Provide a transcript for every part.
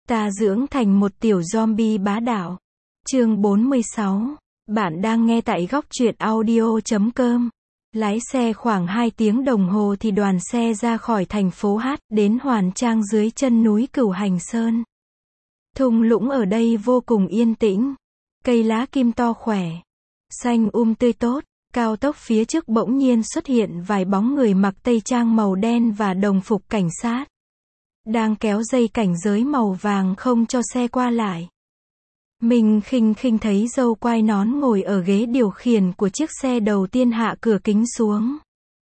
Ta dưỡng thành một tiểu zombie bá đạo. Chương 46. Bạn đang nghe tại góc truyện audio.com. Lái xe khoảng 2 tiếng đồng hồ thì đoàn xe ra khỏi thành phố H, đến Hoàn Trang dưới chân núi Cửu Hành Sơn. Thung lũng ở đây vô cùng yên tĩnh. Cây lá kim to khỏe. Xanh tươi tốt. Cao tốc phía trước bỗng nhiên xuất hiện vài bóng người mặc tây trang màu đen và đồng phục cảnh sát. Đang kéo dây cảnh giới màu vàng không cho xe qua lại. Mình khinh thấy dâu quai nón ngồi ở ghế điều khiển của chiếc xe đầu tiên hạ cửa kính xuống.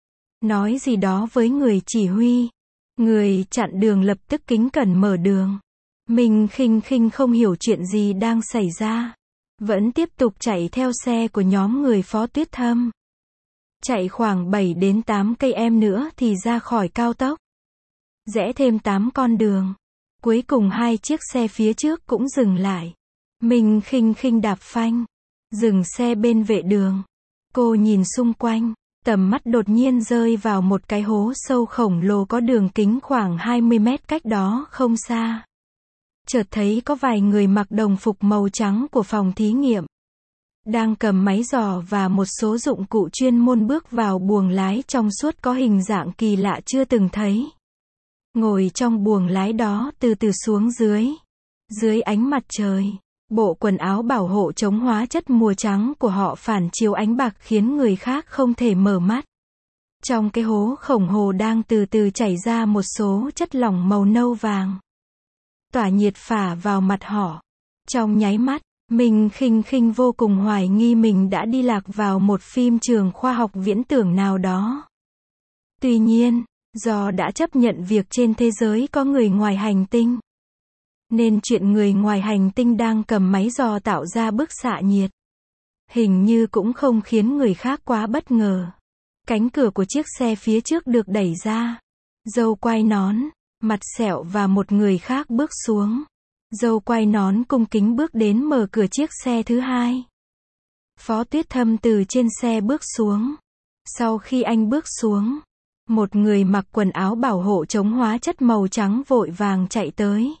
Nói gì đó với người chỉ huy. Người chặn đường lập tức kính cẩn mở đường. Mình khinh không hiểu chuyện gì đang xảy ra. Vẫn tiếp tục chạy theo xe của nhóm người Phó Tuyết Thâm. Chạy khoảng 7 đến 8 cây nữa thì ra khỏi cao tốc. Rẽ thêm 8 con đường. Cuối cùng 2 chiếc xe phía trước cũng dừng lại. Mình khinh đạp phanh. Dừng xe bên vệ đường. Cô nhìn xung quanh. Tầm mắt đột nhiên rơi vào một cái hố sâu khổng lồ có đường kính khoảng 20 mét cách đó không xa. Chợt thấy có vài người mặc đồng phục màu trắng của phòng thí nghiệm. Đang cầm máy giò và một số dụng cụ chuyên môn bước vào buồng lái trong suốt có hình dạng kỳ lạ chưa từng thấy. Ngồi trong buồng lái đó từ từ xuống dưới. Dưới ánh mặt trời, bộ quần áo bảo hộ chống hóa chất mùa trắng của họ phản chiếu ánh bạc khiến người khác không thể mở mắt. Trong cái hố khổng lồ đang từ từ chảy ra một số chất lỏng màu nâu vàng. Tỏa nhiệt phả vào mặt họ. Trong nháy mắt, mình khinh vô cùng hoài nghi mình đã đi lạc vào một phim trường khoa học viễn tưởng nào đó. Tuy nhiên, do đã chấp nhận việc trên thế giới có người ngoài hành tinh, nên chuyện người ngoài hành tinh đang cầm máy giò tạo ra bức xạ nhiệt hình như cũng không khiến người khác quá bất ngờ. Cánh cửa của chiếc xe phía trước được đẩy ra. Dâu quai nón, mặt sẹo và một người khác bước xuống. Dâu quai nón cung kính bước đến mở cửa chiếc xe thứ hai. Phó Tuyết Thâm từ trên xe bước xuống. Sau khi anh bước xuống, một người mặc quần áo bảo hộ chống hóa chất màu trắng vội vàng chạy tới.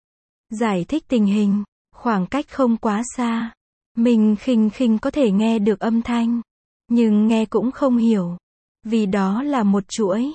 Giải thích tình hình, khoảng cách không quá xa. Mình khinh có thể nghe được âm thanh, nhưng nghe cũng không hiểu, vì đó là một chuỗi.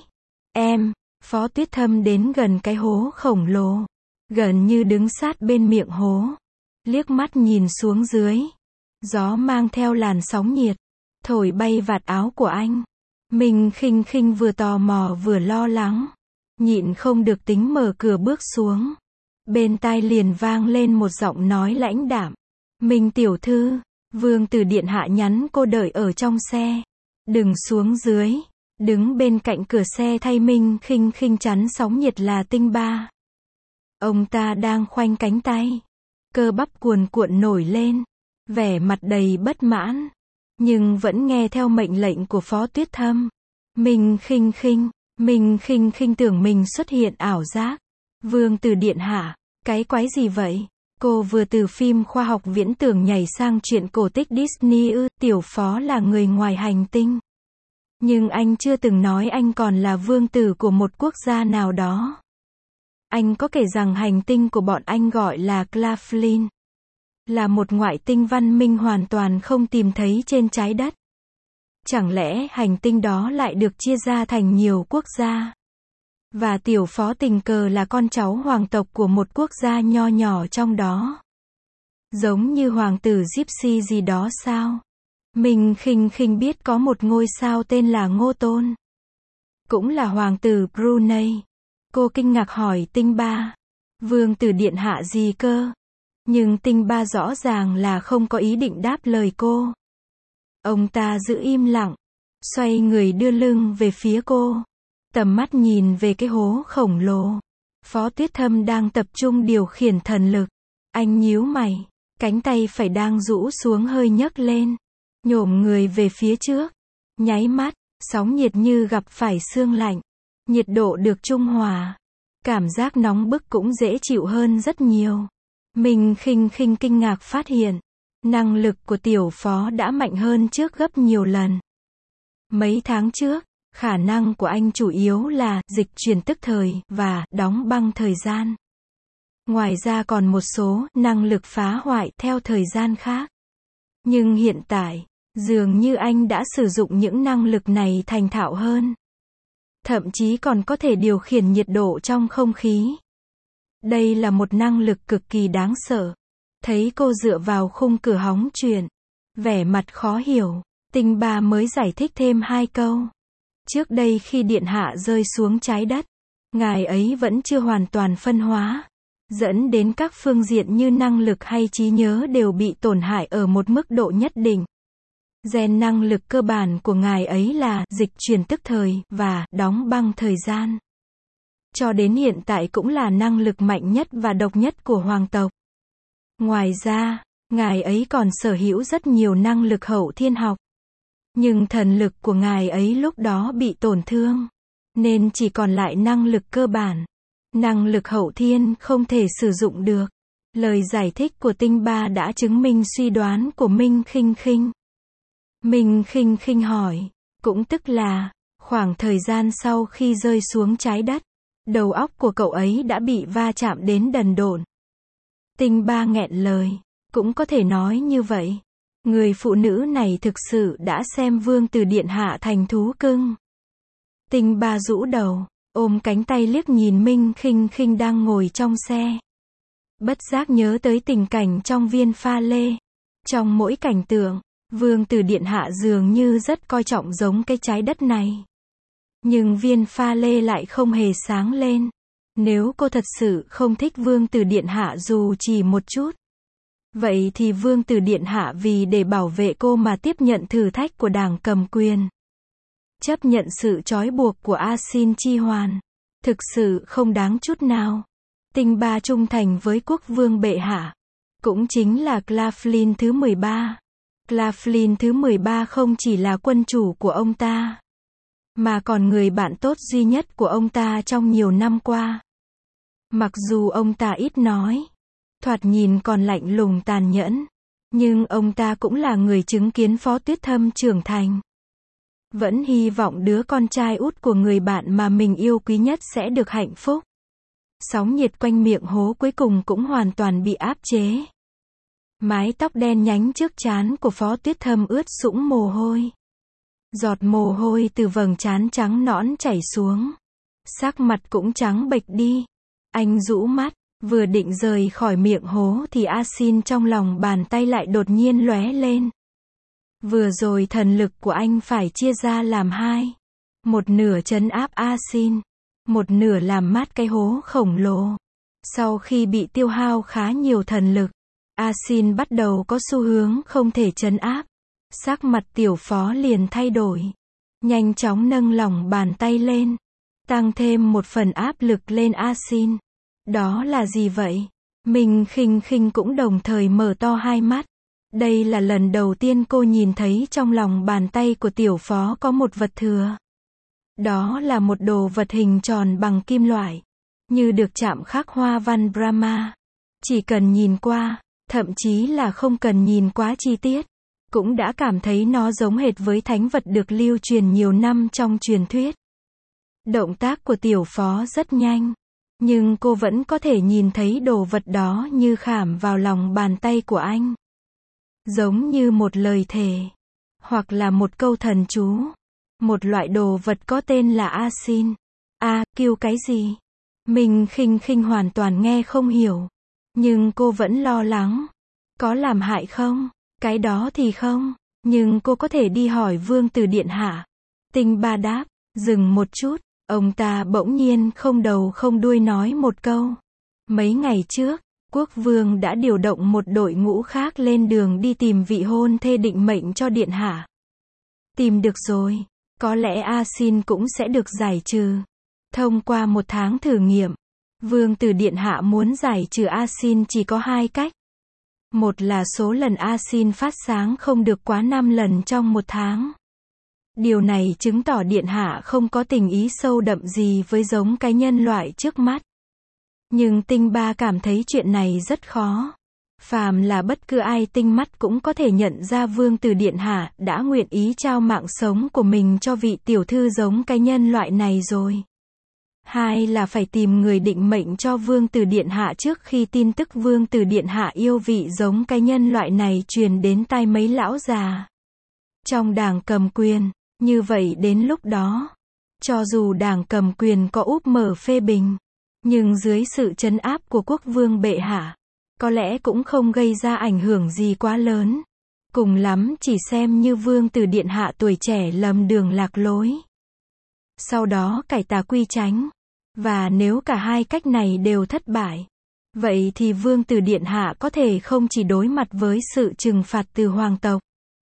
Phó Tuyết Thâm đến gần cái hố khổng lồ, gần như đứng sát bên miệng hố. Liếc mắt nhìn xuống dưới. Gió mang theo làn sóng nhiệt, thổi bay vạt áo của anh. Mình khinh vừa tò mò vừa lo lắng. Nhịn không được tính mở cửa bước xuống. Bên tai liền vang lên một giọng nói lãnh đạm. Mình tiểu thư, Vương Tử điện hạ nhắn cô đợi ở trong xe. Đừng xuống dưới. Đứng bên cạnh cửa xe thay Minh khinh chắn sóng nhiệt là Tinh Ba. Ông ta đang khoanh cánh tay. Cơ bắp cuồn cuộn nổi lên. Vẻ mặt đầy bất mãn. Nhưng vẫn nghe theo mệnh lệnh của Phó Tuyết Thâm. Mình khinh tưởng mình xuất hiện ảo giác. Vương Tử điện hạ, cái quái gì vậy? Cô vừa từ phim khoa học viễn tưởng nhảy sang chuyện cổ tích Disney ư? Tiểu Phó là người ngoài hành tinh. Nhưng anh chưa từng nói anh còn là vương tử của một quốc gia nào đó. Anh có kể rằng hành tinh của bọn anh gọi là Claflin. Là một ngoại tinh văn minh hoàn toàn không tìm thấy trên trái đất. Chẳng lẽ hành tinh đó lại được chia ra thành nhiều quốc gia? Và Tiểu Phó tình cờ là con cháu hoàng tộc của một quốc gia nho nhỏ trong đó. Giống như hoàng tử Gypsy gì đó sao? Mình khinh biết có một ngôi sao tên là Ngô Tôn. Cũng là hoàng tử Brunei. Cô kinh ngạc hỏi Tinh Ba. Vương Tử điện hạ gì cơ? Nhưng Tinh Ba rõ ràng là không có ý định đáp lời cô. Ông ta giữ im lặng. Xoay người đưa lưng về phía cô. Tầm mắt nhìn về cái hố khổng lồ. Phó Tuyết Thâm đang tập trung điều khiển thần lực. Anh nhíu mày. Cánh tay phải đang rũ xuống hơi nhấc lên. Nhổm người về phía trước. Nháy mắt, sóng nhiệt như gặp phải xương lạnh. Nhiệt độ được trung hòa. Cảm giác nóng bức cũng dễ chịu hơn rất nhiều. Mình khinh kinh ngạc phát hiện. Năng lực của Tiểu Phó đã mạnh hơn trước gấp nhiều lần. Mấy tháng trước, khả năng của anh chủ yếu là dịch chuyển tức thời và đóng băng thời gian. Ngoài ra còn một số năng lực phá hoại theo thời gian khác. Nhưng hiện tại, dường như anh đã sử dụng những năng lực này thành thạo hơn. Thậm chí còn có thể điều khiển nhiệt độ trong không khí. Đây là một năng lực cực kỳ đáng sợ. Thấy cô dựa vào khung cửa hóng chuyện, vẻ mặt khó hiểu, Tinh Ba mới giải thích thêm 2 câu. Trước đây khi điện hạ rơi xuống trái đất, ngài ấy vẫn chưa hoàn toàn phân hóa, dẫn đến các phương diện như năng lực hay trí nhớ đều bị tổn hại ở một mức độ nhất định. Gen năng lực cơ bản của ngài ấy là dịch chuyển tức thời và đóng băng thời gian. Cho đến hiện tại cũng là năng lực mạnh nhất và độc nhất của hoàng tộc. Ngoài ra, ngài ấy còn sở hữu rất nhiều năng lực hậu thiên học. Nhưng thần lực của ngài ấy lúc đó bị tổn thương, nên chỉ còn lại năng lực cơ bản. Năng lực hậu thiên không thể sử dụng được. Lời giải thích của Tinh Ba đã chứng minh suy đoán của Minh Khinh Khinh. Minh Khinh Khinh hỏi, cũng tức là, khoảng thời gian sau khi rơi xuống trái đất, đầu óc của cậu ấy đã bị va chạm đến đần độn. Tinh Ba nghẹn lời, cũng có thể nói như vậy. Người phụ nữ này thực sự đã xem Vương Tử Điện Hạ thành thú cưng. Tinh Ba rũ đầu, ôm cánh tay liếc nhìn Minh Khinh Khinh đang ngồi trong xe. Bất giác nhớ tới tình cảnh trong viên pha lê. Trong mỗi cảnh tượng, Vương Tử Điện Hạ dường như rất coi trọng giống cái trái đất này. Nhưng viên pha lê lại không hề sáng lên. Nếu cô thật sự không thích Vương Tử Điện Hạ dù chỉ một chút, vậy thì Vương Tử Điện Hạ vì để bảo vệ cô mà tiếp nhận thử thách của đảng cầm quyền, chấp nhận sự trói buộc của A Xin Chi Hoàn, thực sự không đáng chút nào. Tinh Ba trung thành với quốc vương bệ hạ, cũng chính là Claflin thứ 13. Claflin thứ 13 không chỉ là quân chủ của ông ta, mà còn người bạn tốt duy nhất của ông ta trong nhiều năm qua. Mặc dù ông ta ít nói, thoạt nhìn còn lạnh lùng tàn nhẫn, nhưng ông ta cũng là người chứng kiến Phó Tuyết Thâm trưởng thành. Vẫn hy vọng đứa con trai út của người bạn mà mình yêu quý nhất sẽ được hạnh phúc. Sóng nhiệt quanh miệng hố cuối cùng cũng hoàn toàn bị áp chế. Mái tóc đen nhánh trước trán của Phó Tuyết Thâm ướt sũng mồ hôi. Giọt mồ hôi từ vầng trán trắng nõn chảy xuống. Sắc mặt cũng trắng bệch đi. Anh rũ mắt, vừa định rời khỏi miệng hố thì A Xin trong lòng bàn tay lại đột nhiên lóe lên. Vừa rồi thần lực của anh phải chia ra làm 2. Một nửa trấn áp A Xin, một nửa làm mát cái hố khổng lồ. Sau khi bị tiêu hao khá nhiều thần lực, A Xin bắt đầu có xu hướng không thể trấn áp. Sắc mặt tiểu phó liền thay đổi. Nhanh chóng nâng lòng bàn tay lên, tăng thêm một phần áp lực lên A Xin. Đó là gì vậy? Minh Khinh Khinh cũng đồng thời mở to hai mắt. Đây là lần đầu tiên cô nhìn thấy trong lòng bàn tay của tiểu phó có một vật thừa. Đó là một đồ vật hình tròn bằng kim loại, như được chạm khắc hoa văn Brahma. Chỉ cần nhìn qua, thậm chí là không cần nhìn quá chi tiết, cũng đã cảm thấy nó giống hệt với thánh vật được lưu truyền nhiều năm trong truyền thuyết. Động tác của tiểu phó rất nhanh, nhưng cô vẫn có thể nhìn thấy đồ vật đó như khảm vào lòng bàn tay của anh. Giống như một lời thề, hoặc là một câu thần chú. Một loại đồ vật có tên là A Xin. Kêu cái gì? Mình Khinh Khinh hoàn toàn nghe không hiểu. Nhưng cô vẫn lo lắng. Có làm hại không? Cái đó thì không. Nhưng cô có thể đi hỏi Vương Tử Điện Hạ. Tinh Ba đáp. Dừng một chút. Ông ta bỗng nhiên không đầu không đuôi nói một câu. Mấy ngày trước, quốc vương đã điều động một đội ngũ khác lên đường đi tìm vị hôn thê định mệnh cho Điện Hạ. Tìm được rồi. Có lẽ A Xin cũng sẽ được giải trừ. Thông qua 1 tháng thử nghiệm, Vương Tử Điện Hạ muốn giải trừ A Xin chỉ có 2 cách. Một là số lần A Xin phát sáng không được quá 5 lần trong 1 tháng. Điều này chứng tỏ Điện Hạ không có tình ý sâu đậm gì với giống cái nhân loại trước mắt. Nhưng Tinh Ba cảm thấy chuyện này rất khó. Phàm là bất cứ ai tinh mắt cũng có thể nhận ra Vương Tử Điện Hạ đã nguyện ý trao mạng sống của mình cho vị tiểu thư giống cái nhân loại này rồi. Hai là phải tìm người định mệnh cho Vương tử Điện Hạ trước khi tin tức Vương tử Điện Hạ yêu vị giống cái nhân loại này truyền đến tai mấy lão già trong đảng cầm quyền. Như vậy đến lúc đó, cho dù đảng cầm quyền có úp mở phê bình, nhưng dưới sự trấn áp của quốc vương bệ hạ, có lẽ cũng không gây ra ảnh hưởng gì quá lớn. Cùng lắm chỉ xem như Vương tử Điện Hạ tuổi trẻ lầm đường lạc lối, sau đó cải tà quy chánh. Và nếu cả hai cách này đều thất bại, vậy thì Vương tử Điện Hạ có thể không chỉ đối mặt với sự trừng phạt từ hoàng tộc,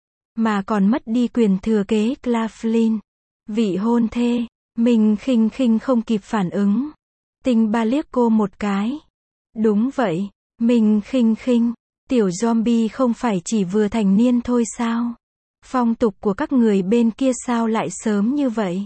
mà còn mất đi quyền thừa kế Claflin, vị hôn thê. Minh Khinh Khinh không kịp phản ứng. Tinh Ba liếc cô một cái. Đúng vậy, Minh Khinh Khinh, tiểu zombie không phải chỉ vừa thành niên thôi sao? Phong tục của các người bên kia sao lại sớm như vậy?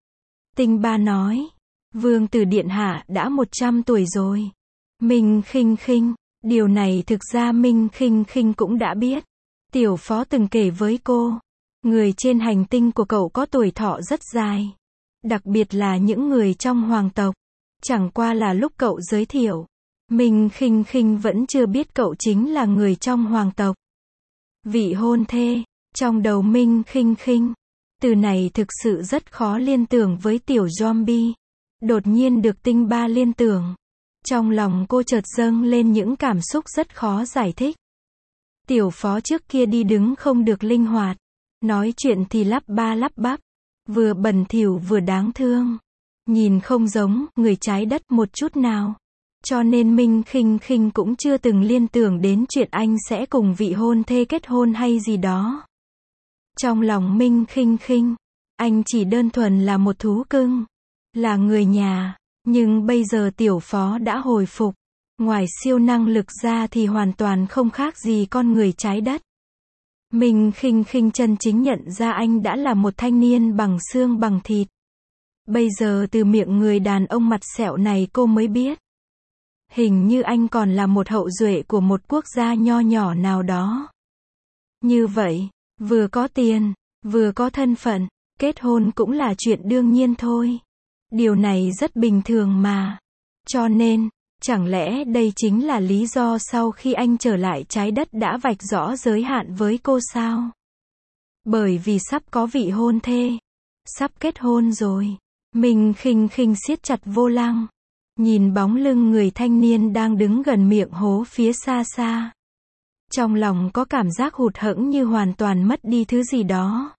Tinh Ba nói, Vương tử Điện Hạ đã 100 tuổi rồi. Minh Khinh Khinh, điều này thực ra Minh Khinh Khinh cũng đã biết. Tiểu phó từng kể với cô, người trên hành tinh của cậu có tuổi thọ rất dài. Đặc biệt là những người trong hoàng tộc. Chẳng qua là lúc cậu giới thiệu, Minh Khinh Khinh vẫn chưa biết cậu chính là người trong hoàng tộc. Vị hôn thê, trong đầu Minh Khinh Khinh, từ này thực sự rất khó liên tưởng với tiểu zombie. Đột nhiên được Tinh Ba liên tưởng, trong lòng cô chợt dâng lên những cảm xúc rất khó giải thích. Tiểu phó trước kia đi đứng không được linh hoạt, nói chuyện thì lắp ba lắp bắp, vừa bẩn thỉu vừa đáng thương, nhìn không giống người trái đất một chút nào. Cho nên Minh Khinh Khinh cũng chưa từng liên tưởng đến chuyện anh sẽ cùng vị hôn thê kết hôn hay gì đó. Trong lòng Minh Khinh Khinh, anh chỉ đơn thuần là một thú cưng, là người nhà. Nhưng bây giờ tiểu phó đã hồi phục, ngoài siêu năng lực ra thì hoàn toàn không khác gì con người trái đất. Minh Khinh Khinh chân chính nhận ra anh đã là một thanh niên bằng xương bằng thịt. Bây giờ từ miệng người đàn ông mặt sẹo này cô mới biết, hình như anh còn là một hậu duệ của một quốc gia nho nhỏ nào đó. Như vậy, vừa có tiền, vừa có thân phận, kết hôn cũng là chuyện đương nhiên thôi. Điều này rất bình thường mà. Cho nên, chẳng lẽ đây chính là lý do sau khi anh trở lại trái đất đã vạch rõ giới hạn với cô sao? Bởi vì sắp có vị hôn thê, sắp kết hôn rồi. Minh Khinh Khinh siết chặt vô lăng, nhìn bóng lưng người thanh niên đang đứng gần miệng hố phía xa xa. Trong lòng có cảm giác hụt hẫng như hoàn toàn mất đi thứ gì đó.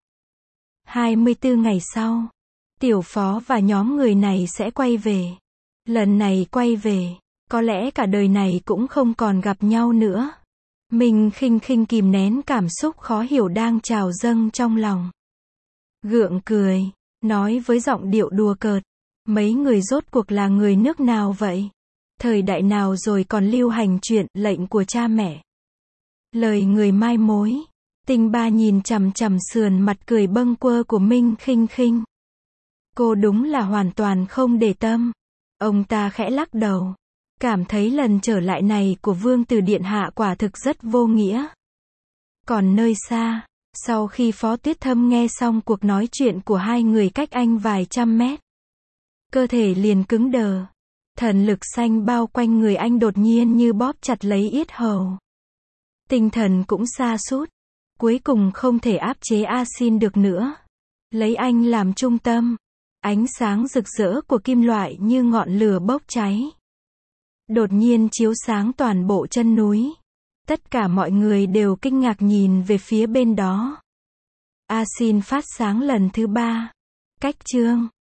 24 ngày sau, tiểu phó và nhóm người này sẽ quay về. Lần này quay về, có lẽ cả đời này cũng không còn gặp nhau nữa. Minh Khinh Khinh kìm nén cảm xúc khó hiểu đang trào dâng trong lòng. Gượng cười, nói với giọng điệu đùa cợt, mấy người rốt cuộc là người nước nào vậy? Thời đại nào rồi còn lưu hành chuyện lệnh của cha mẹ? Lời người mai mối. Tinh Ba nhìn chằm chằm sườn mặt cười bâng quơ của Minh Khinh Khinh. Cô đúng là hoàn toàn không để tâm. Ông ta khẽ lắc đầu, cảm thấy lần trở lại này của Vương tử Điện Hạ quả thực rất vô nghĩa. Còn nơi xa, sau khi Phó Tuyết Thâm nghe xong cuộc nói chuyện của hai người cách anh vài trăm mét, cơ thể liền cứng đờ. Thần lực xanh bao quanh người anh đột nhiên như bóp chặt lấy yết hầu. Tinh thần cũng sa sút, cuối cùng không thể áp chế A Xin được nữa. Lấy anh làm trung tâm, ánh sáng rực rỡ của kim loại như ngọn lửa bốc cháy, đột nhiên chiếu sáng toàn bộ chân núi. Tất cả mọi người đều kinh ngạc nhìn về phía bên đó. A Xin phát sáng lần thứ 3. Cách chương